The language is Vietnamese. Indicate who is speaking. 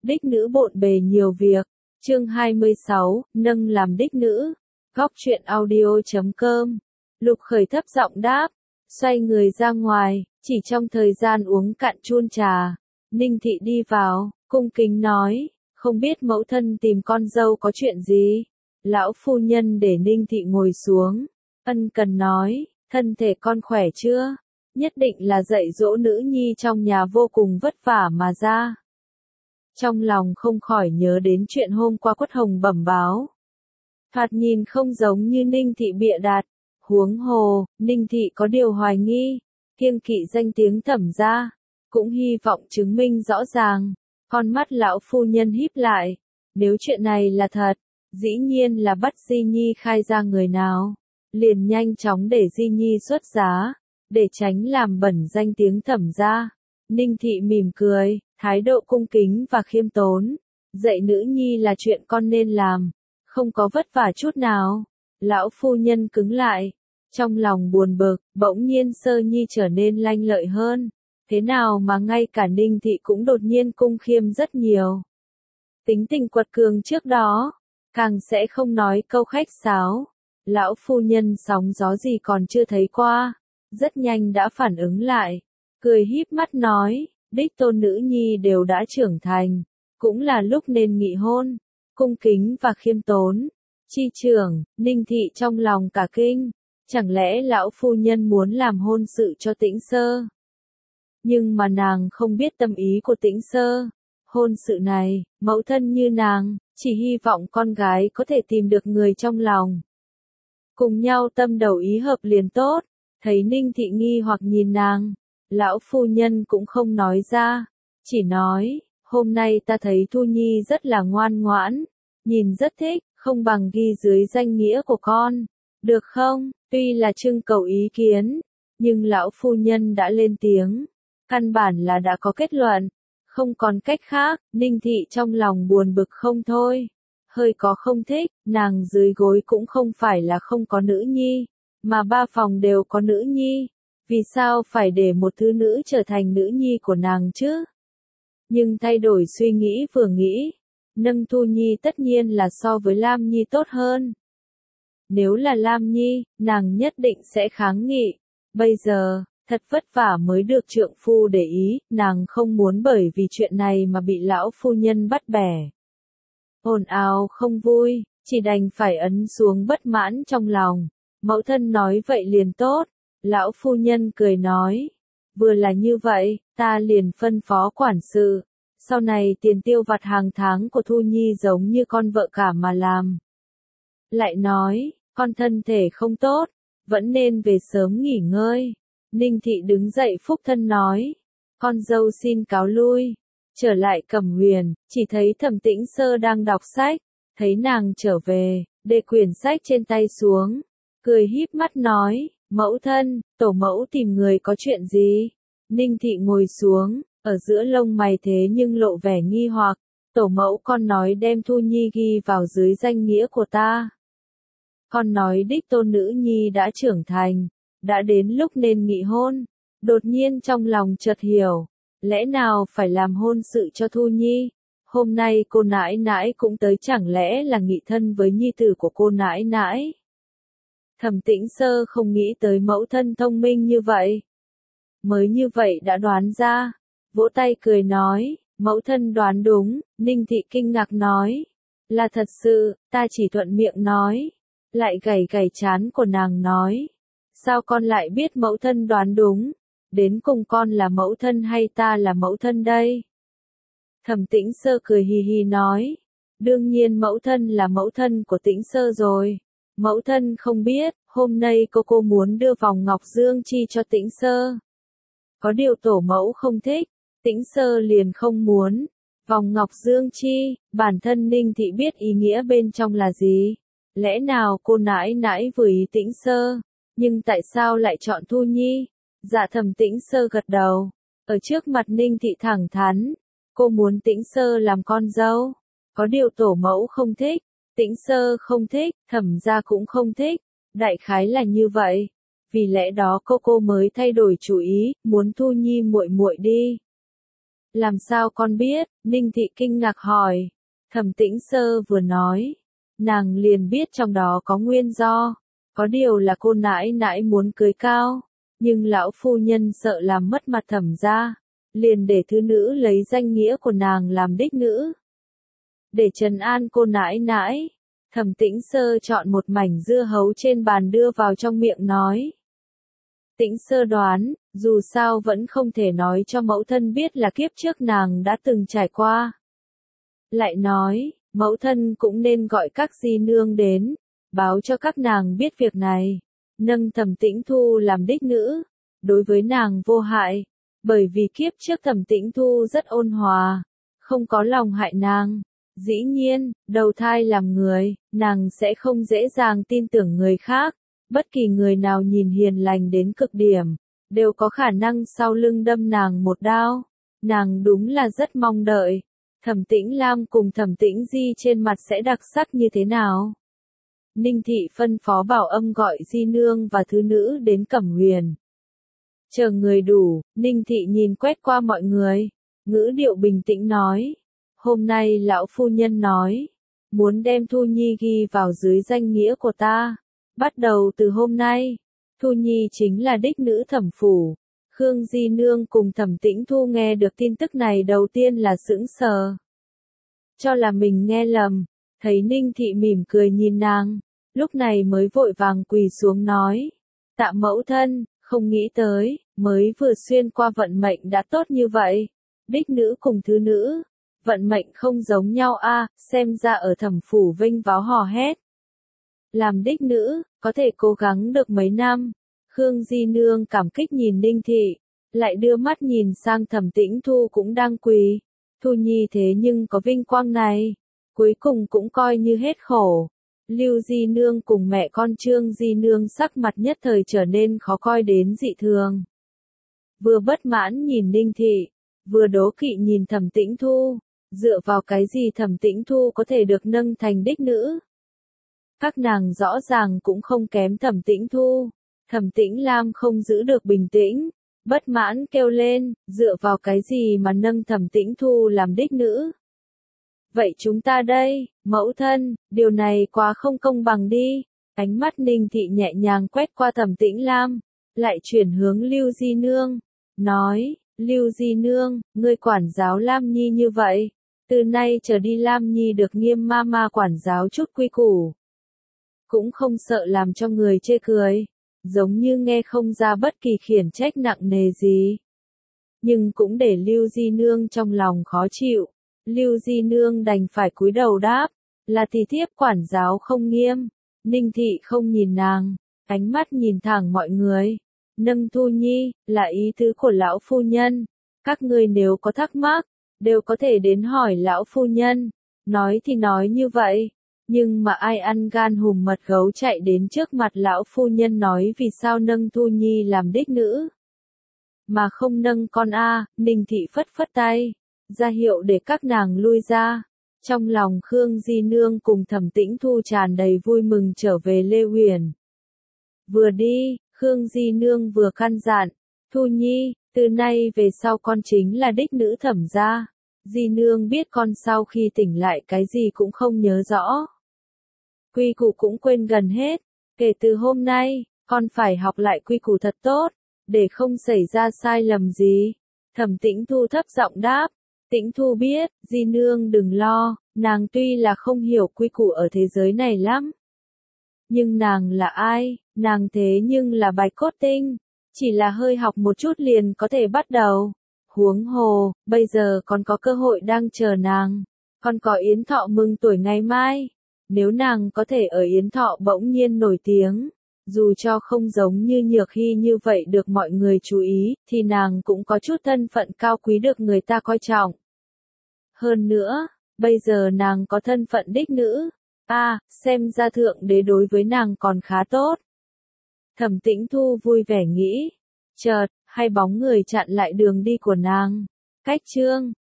Speaker 1: Đích nữ bộn bề nhiều việc. Chương 26, nâng làm đích nữ. Góc truyện audio.com. Lục Khởi thấp giọng đáp, xoay người ra ngoài, chỉ trong thời gian uống cạn chuông trà. Ninh Thị đi vào, cung kính nói, không biết mẫu thân tìm con dâu có chuyện gì. Lão phu nhân để Ninh Thị ngồi xuống, ân cần nói, thân thể con khỏe chưa? Nhất định là dạy dỗ nữ nhi trong nhà vô cùng vất vả mà ra. Trong lòng không khỏi nhớ đến chuyện hôm qua Quất Hồng bẩm báo. Thoạt nhìn không giống như Ninh Thị bịa đặt, huống hồ, Ninh Thị có điều hoài nghi, kiêng kỵ danh tiếng Thẩm gia, cũng hy vọng chứng minh rõ ràng. Con mắt lão phu nhân híp lại, nếu chuyện này là thật, dĩ nhiên là bắt Di Nhi khai ra người nào, liền nhanh chóng để Di Nhi xuất giá, để tránh làm bẩn danh tiếng Thẩm gia. Ninh Thị mỉm cười, thái độ cung kính và khiêm tốn, dạy nữ nhi là chuyện con nên làm, không có vất vả chút nào. Lão phu nhân cứng lại, trong lòng buồn bực, bỗng nhiên Sơ Nhi trở nên lanh lợi hơn, thế nào mà ngay cả Ninh Thị cũng đột nhiên cung khiêm rất nhiều. Tính tình quật cường trước đó, càng sẽ không nói câu khách sáo. Lão phu nhân sóng gió gì còn chưa thấy qua, rất nhanh đã phản ứng lại, cười híp mắt nói, đích tôn nữ nhi đều đã trưởng thành, cũng là lúc nên nghị hôn. Cung kính và khiêm tốn. Chi trưởng, Ninh Thị trong lòng cả kinh, chẳng lẽ lão phu nhân muốn làm hôn sự cho Tĩnh Sơ? Nhưng mà nàng không biết tâm ý của Tĩnh Sơ. Hôn sự này, mẫu thân như nàng, chỉ hy vọng con gái có thể tìm được người trong lòng. Cùng nhau tâm đầu ý hợp liền tốt. Thấy Ninh Thị nghi hoặc nhìn nàng, lão phu nhân cũng không nói ra, chỉ nói, hôm nay ta thấy Thu Nhi rất là ngoan ngoãn, nhìn rất thích, không bằng ghi dưới danh nghĩa của con, được không? Tuy là trưng cầu ý kiến, nhưng lão phu nhân đã lên tiếng, căn bản là đã có kết luận, không còn cách khác. Ninh Thị trong lòng buồn bực không thôi, hơi có không thích, nàng dưới gối cũng không phải là không có nữ nhi, mà ba phòng đều có nữ nhi, vì sao phải để một thứ nữ trở thành nữ nhi của nàng chứ? Nhưng thay đổi suy nghĩ vừa nghĩ, nâng Thu Nhi tất nhiên là so với Lam Nhi tốt hơn. Nếu là Lam Nhi, nàng nhất định sẽ kháng nghị. Bây giờ, thật vất vả mới được trượng phu để ý, nàng không muốn bởi vì chuyện này mà bị lão phu nhân bắt bẻ. Ồn ào không vui, chỉ đành phải ấn xuống bất mãn trong lòng. Mẫu thân nói vậy liền tốt. Lão phu nhân cười nói, vừa là như vậy, ta liền phân phó quản sự. Sau này tiền tiêu vặt hàng tháng của Thu Nhi giống như con vợ cả mà làm. Lại nói, con thân thể không tốt, vẫn nên về sớm nghỉ ngơi. Ninh Thị đứng dậy phúc thân nói, con dâu xin cáo lui. Trở lại Cẩm Huyền, chỉ thấy Thẩm Tĩnh Sơ đang đọc sách, thấy nàng trở về, để quyển sách trên tay xuống, cười híp mắt nói, mẫu thân, tổ mẫu tìm người có chuyện gì? Ninh Thị ngồi xuống, ở giữa lông mày thế nhưng lộ vẻ nghi hoặc, tổ mẫu con nói đem Thu Nhi ghi vào dưới danh nghĩa của ta. Con nói đích tôn nữ nhi đã trưởng thành, đã đến lúc nên nghị hôn, đột nhiên trong lòng chợt hiểu, lẽ nào phải làm hôn sự cho Thu Nhi? Hôm nay cô nãi nãi cũng tới, chẳng lẽ là nghị thân với nhi tử của cô nãi nãi? Thẩm Tĩnh Sơ không nghĩ tới mẫu thân thông minh như vậy. Mới như vậy đã đoán ra, vỗ tay cười nói, mẫu thân đoán đúng. Ninh Thị kinh ngạc nói, là thật sự, ta chỉ thuận miệng nói. Lại gảy gảy trán của nàng nói, sao con lại biết mẫu thân đoán đúng? Đến cùng con là mẫu thân hay ta là mẫu thân đây? Thẩm Tĩnh Sơ cười hì hì nói, đương nhiên mẫu thân là mẫu thân của Tĩnh Sơ rồi. Mẫu thân không biết, hôm nay cô muốn đưa vòng ngọc dương chi cho Tĩnh Sơ. Có điều tổ mẫu không thích, Tĩnh Sơ liền không muốn. Vòng ngọc dương chi, bản thân Ninh Thị biết ý nghĩa bên trong là gì. Lẽ nào cô nãi nãi vừa ý Tĩnh Sơ, nhưng tại sao lại chọn Thu Nhi? Dạ Thẩm Tĩnh Sơ gật đầu, ở trước mặt Ninh Thị thẳng thắn, cô muốn Tĩnh Sơ làm con dâu. Có điều tổ mẫu không thích. Tĩnh Sơ không thích, Thẩm gia cũng không thích, đại khái là như vậy. Vì lẽ đó cô mới thay đổi chủ ý, muốn Thu Nhi muội muội đi. Làm sao con biết? Ninh Thị kinh ngạc hỏi. Thẩm Tĩnh Sơ vừa nói, nàng liền biết trong đó có nguyên do. Có điều là cô nãi nãi muốn cưới cao, nhưng lão phu nhân sợ làm mất mặt Thẩm gia, liền để thứ nữ lấy danh nghĩa của nàng làm đích nữ. Để trấn an cô nãi nãi, Thẩm Tĩnh Sơ chọn một mảnh dưa hấu trên bàn đưa vào trong miệng nói. Tĩnh Sơ đoán, dù sao vẫn không thể nói cho mẫu thân biết là kiếp trước nàng đã từng trải qua. Lại nói, mẫu thân cũng nên gọi các di nương đến, báo cho các nàng biết việc này, nâng Thẩm Tĩnh Thu làm đích nữ, đối với nàng vô hại, bởi vì kiếp trước Thẩm Tĩnh Thu rất ôn hòa, không có lòng hại nàng. Dĩ nhiên, đầu thai làm người, nàng sẽ không dễ dàng tin tưởng người khác, bất kỳ người nào nhìn hiền lành đến cực điểm, đều có khả năng sau lưng đâm nàng một đao. Nàng đúng là rất mong đợi, Thẩm Tĩnh Lam cùng Thẩm Tĩnh Di trên mặt sẽ đặc sắc như thế nào. Ninh Thị phân phó bảo âm gọi di nương và thứ nữ đến Cẩm Huyền. Chờ người đủ, Ninh Thị nhìn quét qua mọi người, ngữ điệu bình tĩnh nói. Hôm nay lão phu nhân nói, muốn đem Thu Nhi ghi vào dưới danh nghĩa của ta. Bắt đầu từ hôm nay, Thu Nhi chính là đích nữ Thẩm phủ. Khương Di Nương cùng Thẩm Tĩnh Thu nghe được tin tức này đầu tiên là sững sờ. Cho là mình nghe lầm, thấy Ninh Thị mỉm cười nhìn nàng, lúc này mới vội vàng quỳ xuống nói. Tạ mẫu thân, không nghĩ tới, mới vừa xuyên qua vận mệnh đã tốt như vậy. Đích nữ cùng thứ nữ. Vận mệnh không giống nhau a, xem ra ở Thẩm phủ vinh váo hò hét. Làm đích nữ, có thể cố gắng được mấy năm. Khương Di Nương cảm kích nhìn Ninh Thị, lại đưa mắt nhìn sang Thẩm Tĩnh Thu cũng đang quỳ. Thu Nhi thế nhưng có vinh quang này, cuối cùng cũng coi như hết khổ. Lưu Di Nương cùng mẹ con Trương Di Nương sắc mặt nhất thời trở nên khó coi đến dị thường. Vừa bất mãn nhìn Ninh Thị, vừa đố kỵ nhìn Thẩm Tĩnh Thu. Dựa vào cái gì Thẩm Tĩnh Thu có thể được nâng thành đích nữ? Các nàng rõ ràng cũng không kém Thẩm Tĩnh Thu. Thẩm Tĩnh Lam không giữ được bình tĩnh, bất mãn kêu lên, dựa vào cái gì mà nâng Thẩm Tĩnh Thu làm đích nữ? Vậy chúng ta đây, mẫu thân, điều này quá không công bằng đi. Ánh mắt Ninh Thị nhẹ nhàng quét qua Thẩm Tĩnh Lam, lại chuyển hướng Lưu Di Nương, nói, Lưu Di Nương, ngươi quản giáo Lam Nhi như vậy. Từ nay trở đi Lam Nhi được nghiêm ma quản giáo chút quy củ. Cũng không sợ làm cho người chê cười, giống như nghe không ra bất kỳ khiển trách nặng nề gì. Nhưng cũng để Lưu Di Nương trong lòng khó chịu, Lưu Di Nương đành phải cúi đầu đáp, là thì thiếp quản giáo không nghiêm. Ninh Thị không nhìn nàng, ánh mắt nhìn thẳng mọi người. Nâng Thu Nhi, là ý tứ của lão phu nhân, các ngươi nếu có thắc mắc, đều có thể đến hỏi lão phu nhân. Nói thì nói như vậy, nhưng mà ai ăn gan hùm mật gấu chạy đến trước mặt lão phu nhân nói vì sao nâng Thu Nhi làm đích nữ, mà không nâng con a. Ninh Thị phất phất tay, ra hiệu để các nàng lui ra. Trong lòng Khương Di Nương cùng Thẩm Tĩnh Thu tràn đầy vui mừng trở về Lê Huyền. Vừa đi, Khương Di Nương vừa căn dặn, Thu Nhi, từ nay về sau con chính là đích nữ Thẩm gia. Di Nương biết con sau khi tỉnh lại cái gì cũng không nhớ rõ. Quy củ cũng quên gần hết. Kể từ hôm nay, con phải học lại quy củ thật tốt, để không xảy ra sai lầm gì. Thẩm Tĩnh Thu thấp giọng đáp. Tĩnh Thu biết, Di Nương đừng lo, nàng tuy là không hiểu quy củ ở thế giới này lắm. Nhưng nàng là ai? Nàng thế nhưng là Bạch Cốt Tinh. Chỉ là hơi học một chút liền có thể bắt đầu. Huống hồ, bây giờ còn có cơ hội đang chờ nàng. Còn có Yến Thọ mừng tuổi ngày mai. Nếu nàng có thể ở Yến Thọ bỗng nhiên nổi tiếng, dù cho không giống như Nhược Hy như vậy được mọi người chú ý, thì nàng cũng có chút thân phận cao quý được người ta coi trọng. Hơn nữa, bây giờ nàng có thân phận đích nữ. Xem ra thượng đế đối với nàng còn khá tốt. Thẩm Tĩnh Thu vui vẻ nghĩ. Chợt, hai bóng người chặn lại đường đi của nàng. Cách chương